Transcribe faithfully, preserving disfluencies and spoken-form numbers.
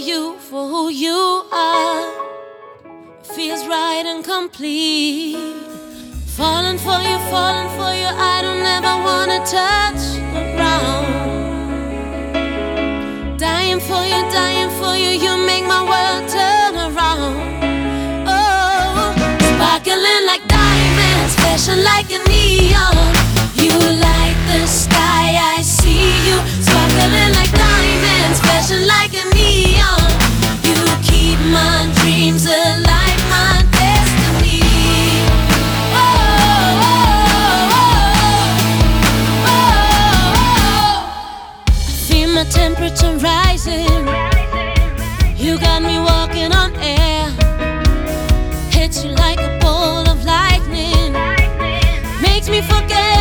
you for who you are. It feels right and complete. Falling for you, falling for you, I don't ever wanna touch the ground. Dying for you, dying for you, you make my world turn around. Oh, sparkling like diamonds, flashing like a neon. You light the sky, I see you. Sparkling like diamonds, flashing like a neon. You keep my dreams alive, my destiny. Oh, oh, oh, oh. I feel my temperature rising. You got me walking on air. Hits you like a bolt of lightning. Makes me forget